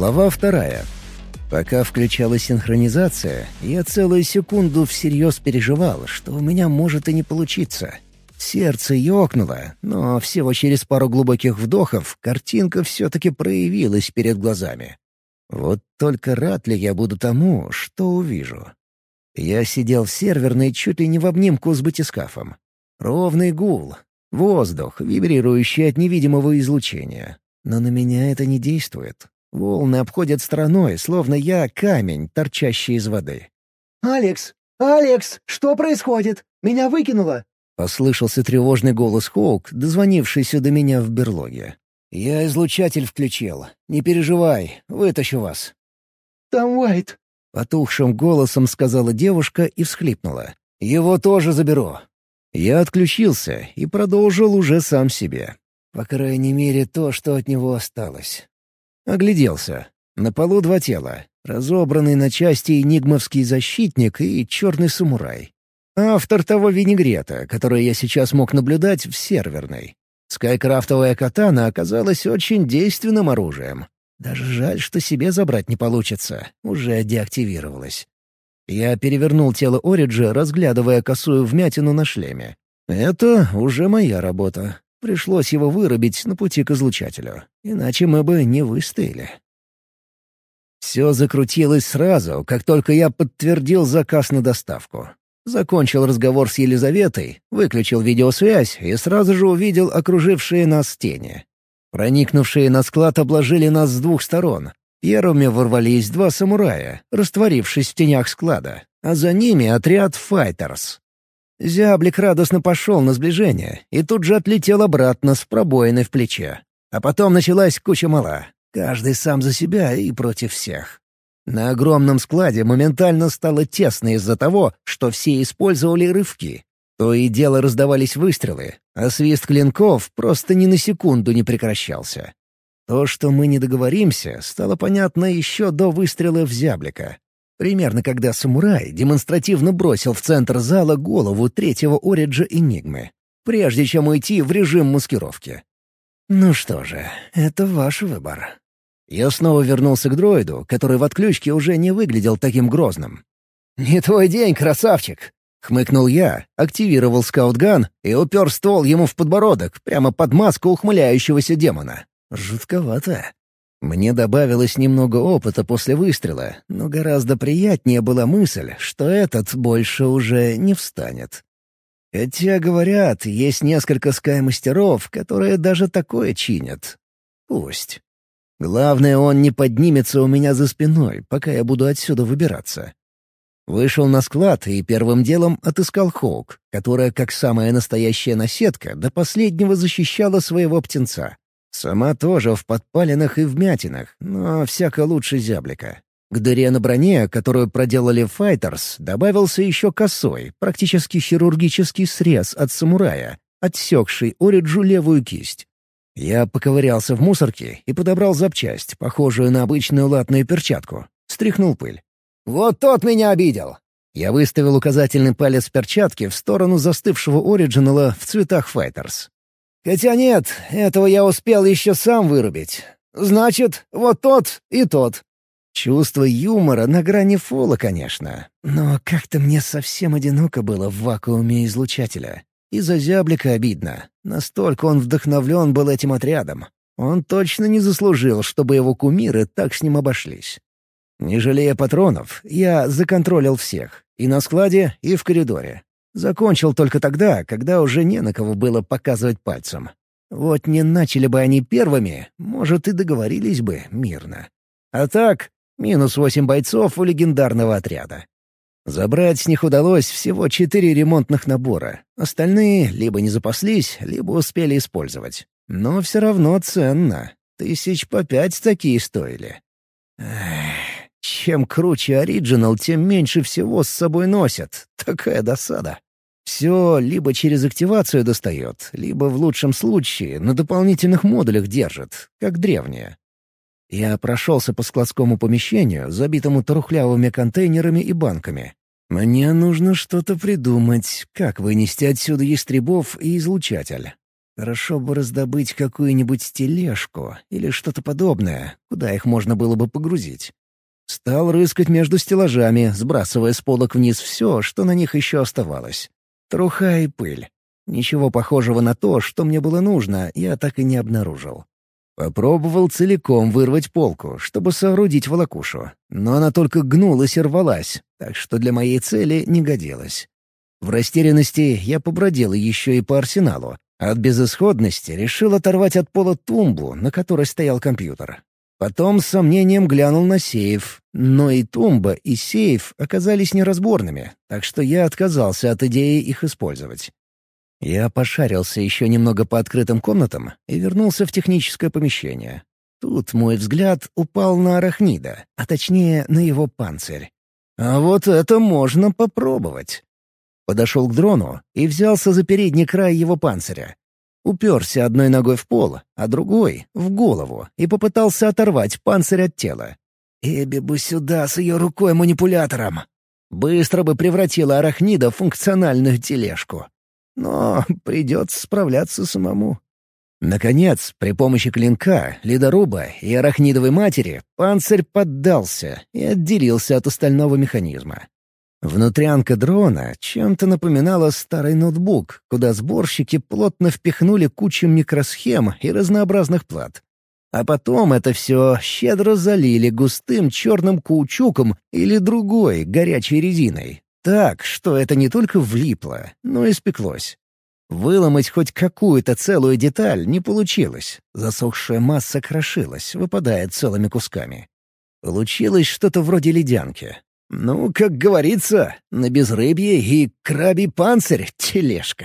Глава 2. Пока включалась синхронизация, я целую секунду всерьез переживал, что у меня может и не получиться. Сердце ёкнуло, но всего через пару глубоких вдохов картинка все-таки проявилась перед глазами. Вот только рад ли я буду тому, что увижу? Я сидел в серверной чуть ли не в обнимку с батискафом. Ровный гул, воздух, вибрирующий от невидимого излучения. Но на меня это не действует. Волны обходят стороной, словно я камень, торчащий из воды. «Алекс! Алекс! Что происходит? Меня выкинуло!» — послышался тревожный голос Хоук, дозвонившийся до меня в берлоге. «Я излучатель включил. Не переживай, вытащу вас». «Там Уайт!» — потухшим голосом сказала девушка и всхлипнула. «Его тоже заберу». Я отключился и продолжил уже сам себе. По крайней мере, то, что от него осталось. Огляделся. На полу 2 тела. Разобранный на части энигмовский защитник и черный самурай. Автор того винегрета, который я сейчас мог наблюдать в серверной. Скайкрафтовая катана оказалась очень действенным оружием. Даже жаль, что себе забрать не получится. Уже деактивировалась. Я перевернул тело Ориджа, разглядывая косую вмятину на шлеме. Это уже моя работа. Пришлось его вырубить на пути к излучателю. Иначе мы бы не выстояли. Все закрутилось сразу, как только я подтвердил заказ на доставку. Закончил разговор с Елизаветой, выключил видеосвязь и сразу же увидел окружившие нас тени. Проникнувшие на склад обложили нас с 2 сторон. Первыми ворвались 2 самурая, растворившись в тенях склада, а за ними отряд файтерс. Зяблик радостно пошел на сближение и тут же отлетел обратно с пробоиной в плече. А потом началась куча мала. Каждый сам за себя и против всех. На огромном складе моментально стало тесно из-за того, что все использовали рывки. То и дело раздавались выстрелы, а свист клинков просто ни на секунду не прекращался. То, что мы не договоримся, стало понятно еще до выстрела в зяблика. Примерно когда самурай демонстративно бросил в центр зала голову 3-го Ориджа Энигмы, прежде чем уйти в режим маскировки. Ну что же, это ваш выбор. Я снова вернулся к дроиду, который в отключке уже не выглядел таким грозным. «Не твой день, красавчик!» — хмыкнул я, активировал скаутган и упер ствол ему в подбородок, прямо под маску ухмыляющегося демона. Жутковато. Мне добавилось немного опыта после выстрела, но гораздо приятнее была мысль, что этот больше уже не встанет. Хотя, говорят, есть несколько скай-мастеров, которые даже такое чинят. Пусть. Главное, он не поднимется у меня за спиной, пока я буду отсюда выбираться. Вышел на склад и первым делом отыскал Хоук, которая, как самая настоящая наседка, до последнего защищала своего птенца. Сама тоже в подпалинах и вмятинах, но всяко лучше зяблика. К дыре на броне, которую проделали файтерс, добавился еще косой, практически хирургический срез от самурая, отсекший Ориджу левую кисть. Я поковырялся в мусорке и подобрал запчасть, похожую на обычную латную перчатку. Стряхнул пыль. «Вот тот меня обидел!» Я выставил указательный палец перчатки в сторону застывшего оригинала в цветах файтерс. «Хотя нет, этого я успел еще сам вырубить. Значит, вот тот и тот». Чувство юмора на грани фола, конечно. Но как-то мне совсем одиноко было в вакууме излучателя. И за зяблика обидно. Настолько он вдохновлен был этим отрядом. Он точно не заслужил, чтобы его кумиры так с ним обошлись. Не жалея патронов, я законтролил всех. И на складе, и в коридоре. Закончил только тогда, когда уже не на кого было показывать пальцем. Вот не начали бы они первыми, может, и договорились бы мирно. А так, минус 8 бойцов у легендарного отряда. Забрать с них удалось всего 4 ремонтных набора. Остальные либо не запаслись, либо успели использовать. Но все равно ценно. 1000 по 5 такие стоили. Чем круче оригинал, тем меньше всего с собой носят. Такая досада. Все либо через активацию достает, либо в лучшем случае на дополнительных модулях держит, как древние. Я прошелся по складскому помещению, забитому трухлявыми контейнерами и банками. Мне нужно что-то придумать, как вынести отсюда ястребов и излучатель. Хорошо бы раздобыть какую-нибудь тележку или что-то подобное, куда их можно было бы погрузить. Стал рыскать между стеллажами, сбрасывая с полок вниз все, что на них еще оставалось. Труха и пыль. Ничего похожего на то, что мне было нужно, я так и не обнаружил. Попробовал целиком вырвать полку, чтобы соорудить волокушу, но она только гнулась и рвалась, так что для моей цели не годилась. В растерянности я побродил еще и по арсеналу, а от безысходности решил оторвать от пола тумбу, на которой стоял компьютер. Потом с сомнением глянул на сейф, но и тумба, и сейф оказались неразборными, так что я отказался от идеи их использовать. Я пошарился еще немного по открытым комнатам и вернулся в техническое помещение. Тут мой взгляд упал на арахнида, а точнее на его панцирь. А вот это можно попробовать. Подошел к дрону и взялся за передний край его панциря. Уперся одной ногой в пол, а другой — в голову, и попытался оторвать панцирь от тела. Эбби бы сюда с ее рукой-манипулятором. Быстро бы превратила арахнида в функциональную тележку. Но придется справляться самому. Наконец, при помощи клинка, ледоруба и арахнидовой матери панцирь поддался и отделился от остального механизма. Внутрянка дрона чем-то напоминала старый ноутбук, куда сборщики плотно впихнули кучу микросхем и разнообразных плат. А потом это все щедро залили густым черным каучуком или другой горячей резиной. Так, что это не только влипло, но и спеклось. Выломать хоть какую-то целую деталь не получилось. Засохшая масса крошилась, выпадая целыми кусками. Получилось что-то вроде ледянки. Ну, как говорится, на безрыбье и крабий панцирь — тележка.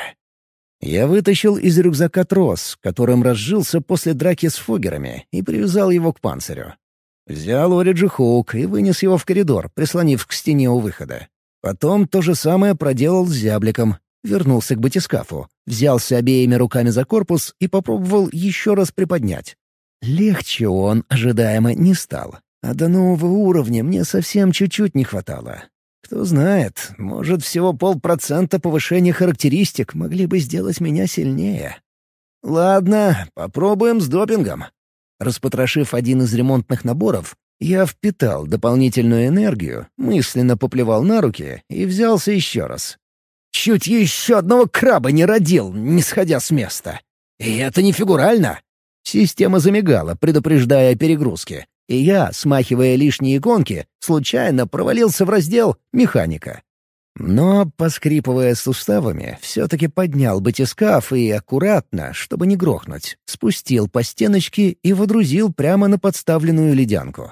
Я вытащил из рюкзака трос, которым разжился после драки с фоггерами, и привязал его к панцирю. Взял Ориджи Хук и вынес его в коридор, прислонив к стене у выхода. Потом то же самое проделал с зябликом. Вернулся к батискафу, взялся обеими руками за корпус и попробовал еще раз приподнять. Легче он, ожидаемо, не стал. А до нового уровня мне совсем чуть-чуть не хватало. Кто знает, может, всего 0,5% повышения характеристик могли бы сделать меня сильнее. Ладно, попробуем с допингом. Распотрошив один из ремонтных наборов, я впитал дополнительную энергию, мысленно поплевал на руки и взялся еще раз. Чуть еще одного краба не родил, не сходя с места. И это не фигурально. Система замигала, предупреждая о перегрузке, и я, смахивая лишние иконки, случайно провалился в раздел «Механика». Но, поскрипывая суставами, все-таки поднял батискаф и аккуратно, чтобы не грохнуть, спустил по стеночке и водрузил прямо на подставленную ледянку.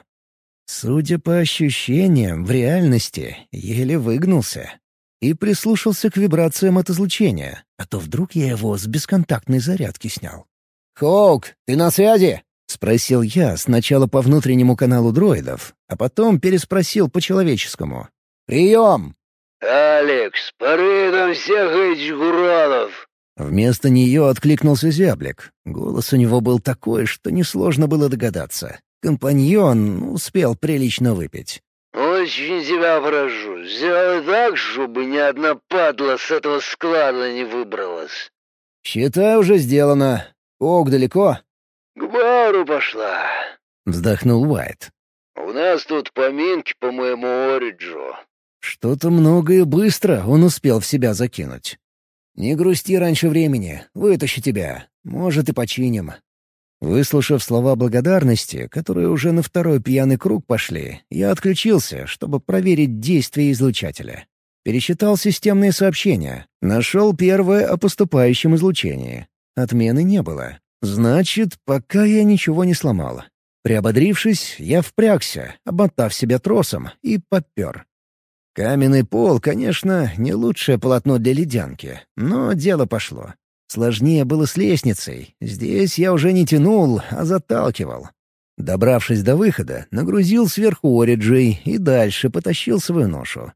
Судя по ощущениям, в реальности еле выгнулся. И прислушался к вибрациям от излучения, а то вдруг я его с бесконтактной зарядки снял. «Хоук, ты на связи?» — спросил я сначала по внутреннему каналу дроидов, а потом переспросил по-человеческому. «Прием!» «Алекс, порви там всех этих уродов!» Вместо нее откликнулся зяблик. Голос у него был такой, что несложно было догадаться. Компаньон успел прилично выпить. «Очень тебя прошу, сделай так, чтобы ни одна падла с этого склада не выбралась». «Считай, уже сделано. Ок, далеко?» «К бару пошла». Вздохнул Уайт. «У нас тут поминки по моему Ориджу». Что-то много и быстро он успел в себя закинуть. «Не грусти раньше времени. Вытащу тебя. Может, и починим». Выслушав слова благодарности, которые уже на второй пьяный круг пошли, я отключился, чтобы проверить действие излучателя. Пересчитал системные сообщения. Нашел первое о поступающем излучении. Отмены не было. Значит, пока я ничего не сломал. Приободрившись, я впрягся, обмотав себя тросом, и попер. Каменный пол, конечно, не лучшее полотно для ледянки, но дело пошло. Сложнее было с лестницей. Здесь я уже не тянул, а заталкивал. Добравшись до выхода, нагрузил сверху Ориджей и дальше потащил свою ношу.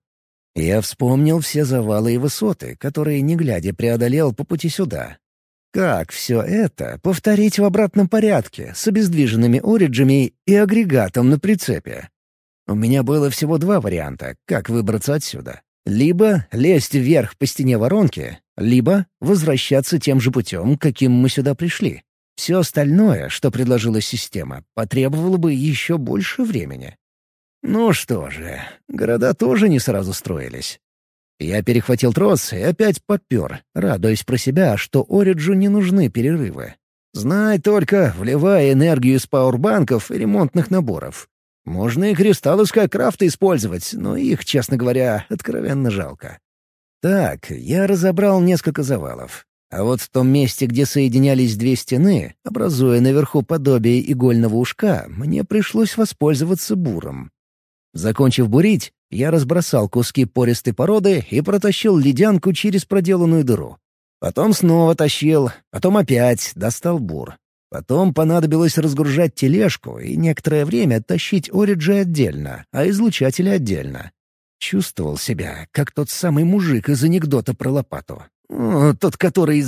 Я вспомнил все завалы и высоты, которые, не глядя, преодолел по пути сюда. Как все это повторить в обратном порядке, с обездвиженными Ориджами и агрегатом на прицепе? У меня было всего два варианта, как выбраться отсюда. Либо лезть вверх по стене воронки, либо возвращаться тем же путем, каким мы сюда пришли. Все остальное, что предложила система, потребовало бы еще больше времени. Ну что же, города тоже не сразу строились. Я перехватил трос и опять попер, радуясь про себя, что Ориджу не нужны перерывы. Знай только, вливая энергию из пауэрбанков и ремонтных наборов. Можно и кристаллы Скайкрафта использовать, но их, честно говоря, откровенно жалко. Так, я разобрал несколько завалов. А вот в том месте, где соединялись две стены, образуя наверху подобие игольного ушка, мне пришлось воспользоваться буром. Закончив бурить, я разбросал куски пористой породы и протащил ледянку через проделанную дыру. Потом снова тащил, потом опять достал бур. Потом понадобилось разгружать тележку и некоторое время тащить Ориджи отдельно, а излучатели отдельно. Чувствовал себя, как тот самый мужик из анекдота про лопату. Тот, который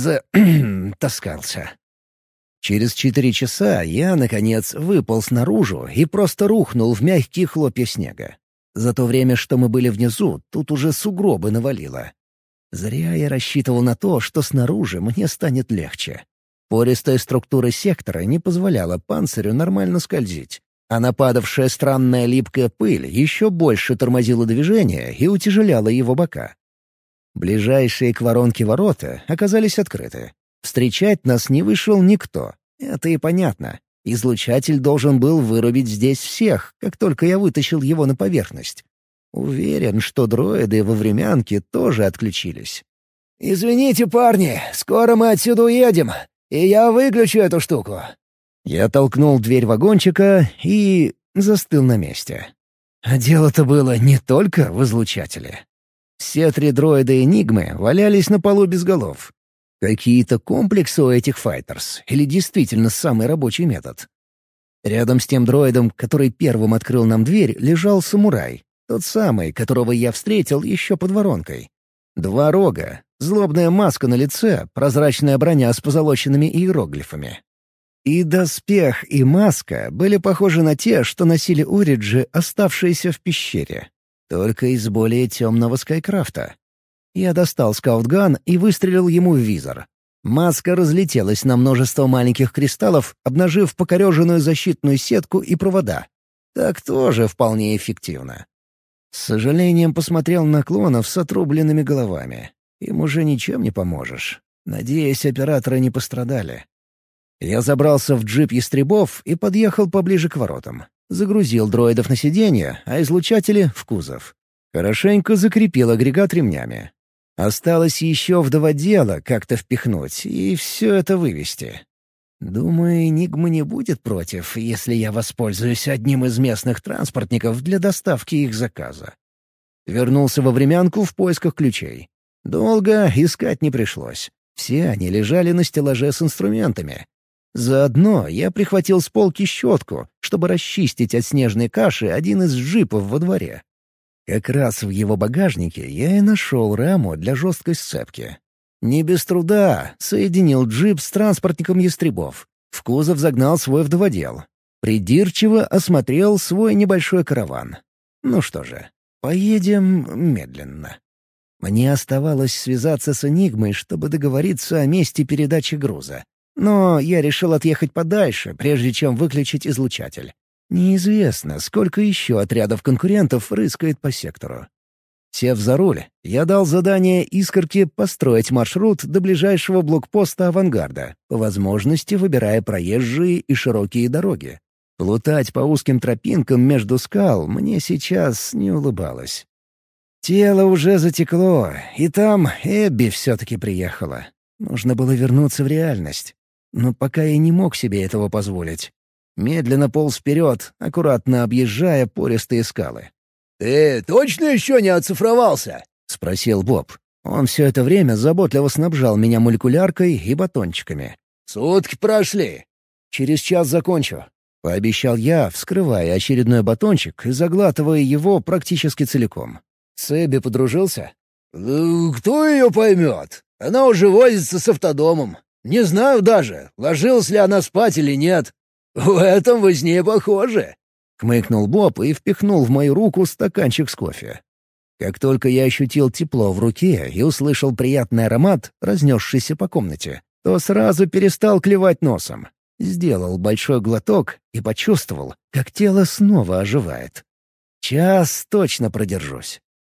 таскался. Через 4 часа я, наконец, выполз наружу и просто рухнул в мягкие хлопья снега. За то время, что мы были внизу, тут уже сугробы навалило. Зря я рассчитывал на то, что снаружи мне станет легче. Пористая структура сектора не позволяла панцирю нормально скользить, а нападавшая странная липкая пыль еще больше тормозила движение и утяжеляла его бока. Ближайшие к воронке ворота оказались открыты. Встречать нас не вышел никто. Это и понятно. Излучатель должен был вырубить здесь всех, как только я вытащил его на поверхность. Уверен, что дроиды во времянке тоже отключились. «Извините, парни, скоро мы отсюда уедем, и я выключу эту штуку». Я толкнул дверь вагончика и застыл на месте. А дело-то было не только в излучателе. Все 3 дроида Энигмы валялись на полу без голов. Какие-то комплексы у этих файтерс или действительно самый рабочий метод? Рядом с тем дроидом, который первым открыл нам дверь, лежал самурай. Тот самый, которого я встретил еще под воронкой. 2 рога, злобная маска на лице, прозрачная броня с позолоченными иероглифами. И доспех, и маска были похожи на те, что носили Ориджи, оставшиеся в пещере. Только из более темного Скайкрафта. Я достал скаутган и выстрелил ему в визор. Маска разлетелась на множество маленьких кристаллов, обнажив покореженную защитную сетку и провода. Так тоже вполне эффективно. С сожалением посмотрел на клонов с отрубленными головами. Им уже ничем не поможешь. Надеюсь, операторы не пострадали. Я забрался в джип ястребов и подъехал поближе к воротам. Загрузил дроидов на сиденье, а излучатели — в кузов. Хорошенько закрепил агрегат ремнями. Осталось еще вдоводела как-то впихнуть и все это вывести. Думаю, Энигма не будет против, если я воспользуюсь одним из местных транспортников для доставки их заказа. Вернулся во времянку в поисках ключей. Долго искать не пришлось. Все они лежали на стеллаже с инструментами. Заодно я прихватил с полки щетку, чтобы расчистить от снежной каши один из джипов во дворе. Как раз в его багажнике я и нашел раму для жесткой сцепки. Не без труда соединил джип с транспортником ястребов. В кузов загнал свой вдоводел. Придирчиво осмотрел свой небольшой караван. Ну что же, поедем медленно. Мне оставалось связаться с Энигмой, чтобы договориться о месте передачи груза. Но я решил отъехать подальше, прежде чем выключить излучатель. Неизвестно, сколько еще отрядов конкурентов рыскает по сектору. Сев за руль, я дал задание «Искорке» построить маршрут до ближайшего блокпоста авангарда, по возможности выбирая проезжие и широкие дороги. Плутать по узким тропинкам между скал мне сейчас не улыбалось. Тело уже затекло, и там Эбби все-таки приехала. Нужно было вернуться в реальность. Но пока я не мог себе этого позволить. Медленно полз вперед, аккуратно объезжая пористые скалы. «Ты точно еще не оцифровался?» — спросил Боб. Он все это время заботливо снабжал меня молекуляркой и батончиками. «Сутки прошли». «Через час закончу», — пообещал я, вскрывая очередной батончик и заглатывая его практически целиком. «С Эбби подружился?» «Кто ее поймет? Она уже возится с автодомом. Не знаю даже, ложилась ли она спать или нет. В этом во сне похоже». Хмыкнул Боб и впихнул в мою руку стаканчик с кофе. Как только я ощутил тепло в руке и услышал приятный аромат, разнесшийся по комнате, то сразу перестал клевать носом. Сделал большой глоток и почувствовал, как тело снова оживает. Час точно продержусь.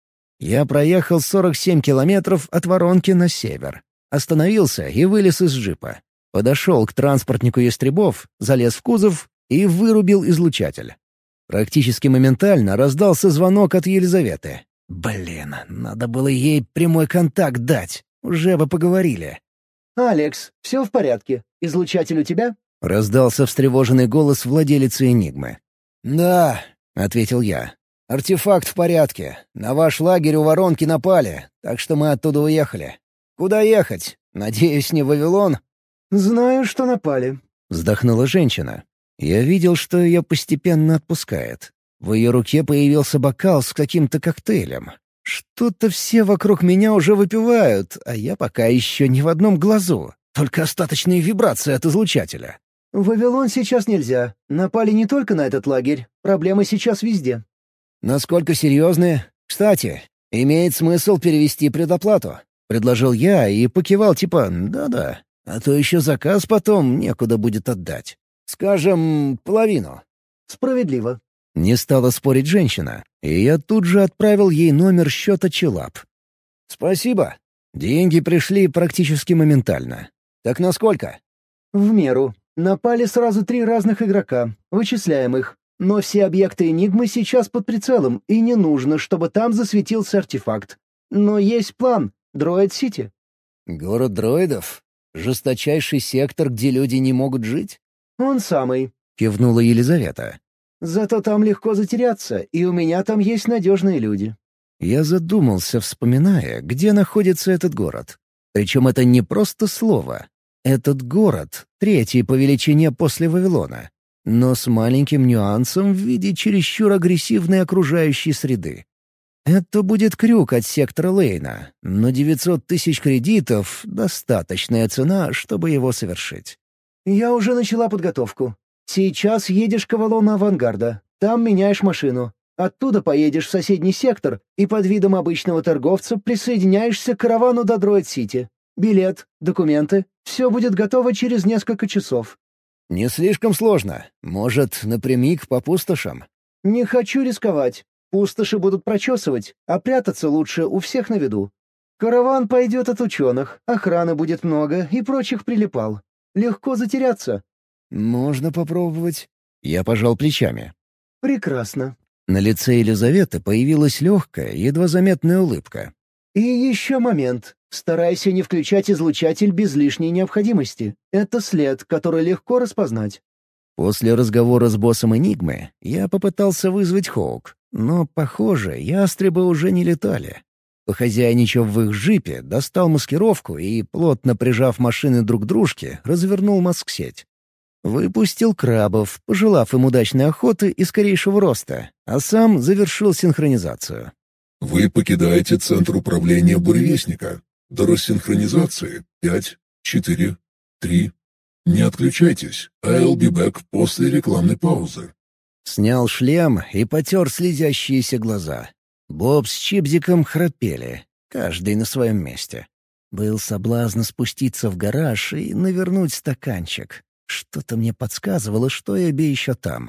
Я проехал 47 километров от Воронки на север. Остановился и вылез из джипа. Подошел к транспортнику ястребов, залез в кузов и вырубил излучатель. Практически моментально раздался звонок от Елизаветы. Блин, надо было ей прямой контакт дать. Уже бы поговорили. «Алекс, все в порядке? Излучатель у тебя?» — раздался встревоженный голос владелицы «Энигмы». «Да», — ответил я. «Артефакт в порядке. На ваш лагерь у Воронки напали, так что мы оттуда уехали. Куда ехать? Надеюсь, не в Вавилон?» «Знаю, что напали», — вздохнула женщина. Я видел, что ее постепенно отпускает. В ее руке появился бокал с каким-то коктейлем. Что-то все вокруг меня уже выпивают, а я пока еще ни в одном глазу. Только остаточные вибрации от излучателя. «В Вавилон сейчас нельзя. Напали не только на этот лагерь. Проблемы сейчас везде». «Насколько серьезные? Кстати, имеет смысл перевести предоплату», — предложил я и покивал типа «да-да». А то еще заказ потом некуда будет отдать. Скажем, половину. «Справедливо». Не стала спорить женщина, и я тут же отправил ей номер счета Челап. «Спасибо. Деньги пришли практически моментально. Так насколько?» «В меру. Напали сразу 3 разных игрока. Вычисляем их. Но все объекты Энигмы сейчас под прицелом, и не нужно, чтобы там засветился артефакт. Но есть план. Дроид-Сити». «Город дроидов? Жесточайший сектор, где люди не могут жить?» «Он самый», — кивнула Елизавета. «Зато там легко затеряться, и у меня там есть надежные люди». Я задумался, вспоминая, где находится этот город. Причем это не просто слово. Этот город — 3-й по величине после Вавилона, но с маленьким нюансом в виде чересчур агрессивной окружающей среды. Это будет крюк от сектора Лейна, но 900 тысяч кредитов — достаточная цена, чтобы его совершить. «Я уже начала подготовку. Сейчас едешь к Авалону Авангарда. Там меняешь машину. Оттуда поедешь в соседний сектор и под видом обычного торговца присоединяешься к каравану до Дроид-Сити. Билет, документы — все будет готово через несколько часов». «Не слишком сложно. Может, напрямик по пустошам?» «Не хочу рисковать. Пустоши будут прочесывать, а прятаться лучше у всех на виду. Караван пойдет от ученых, охраны будет много и прочих прилипал. Легко затеряться». «Можно попробовать». Я пожал плечами. «Прекрасно». На лице Елизаветы появилась легкая, едва заметная улыбка. «И еще момент. Старайся не включать излучатель без лишней необходимости. Это след, который легко распознать». После разговора с боссом Энигмы я попытался вызвать Хоук, но, похоже, ястребы уже не летали. Похозяйничав в их джипе, достал маскировку и, плотно прижав машины друг к дружке, развернул маск-сеть. Выпустил крабов, пожелав им удачной охоты и скорейшего роста, а сам завершил синхронизацию. Вы покидаете центр управления буревестника. До рассинхронизации 5, 4, 3. Не отключайтесь. I'll be back после рекламной паузы. Снял шлем и потер слезящиеся глаза. Боб с Чипзиком храпели, каждый на своем месте. Был соблазн спуститься в гараж и навернуть стаканчик. Что-то мне подсказывало, что я бей еще там.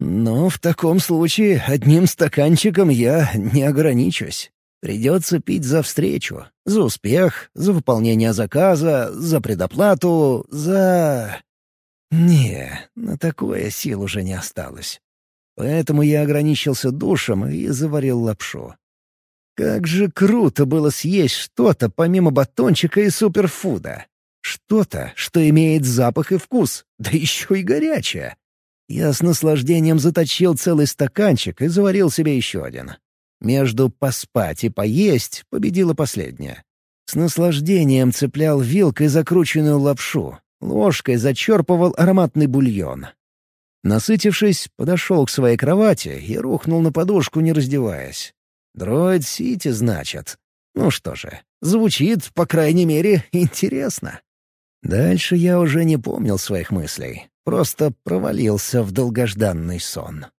Но в таком случае одним стаканчиком я не ограничусь. Придется пить за встречу, за успех, за выполнение заказа, за предоплату, за... Не, на такое сил уже не осталось. Поэтому я ограничился душем и заварил лапшу. Как же круто было съесть что-то помимо батончика и суперфуда. Что-то, что имеет запах и вкус, да еще и горячее. Я с наслаждением заточил целый стаканчик и заварил себе еще один. Между поспать и поесть победила последняя. С наслаждением цеплял вилкой закрученную лапшу, ложкой зачерпывал ароматный бульон. Насытившись, подошел к своей кровати и рухнул на подушку, не раздеваясь. Дроид-Сити, значит. Ну что же, звучит, по крайней мере, интересно. Дальше я уже не помнил своих мыслей, просто провалился в долгожданный сон.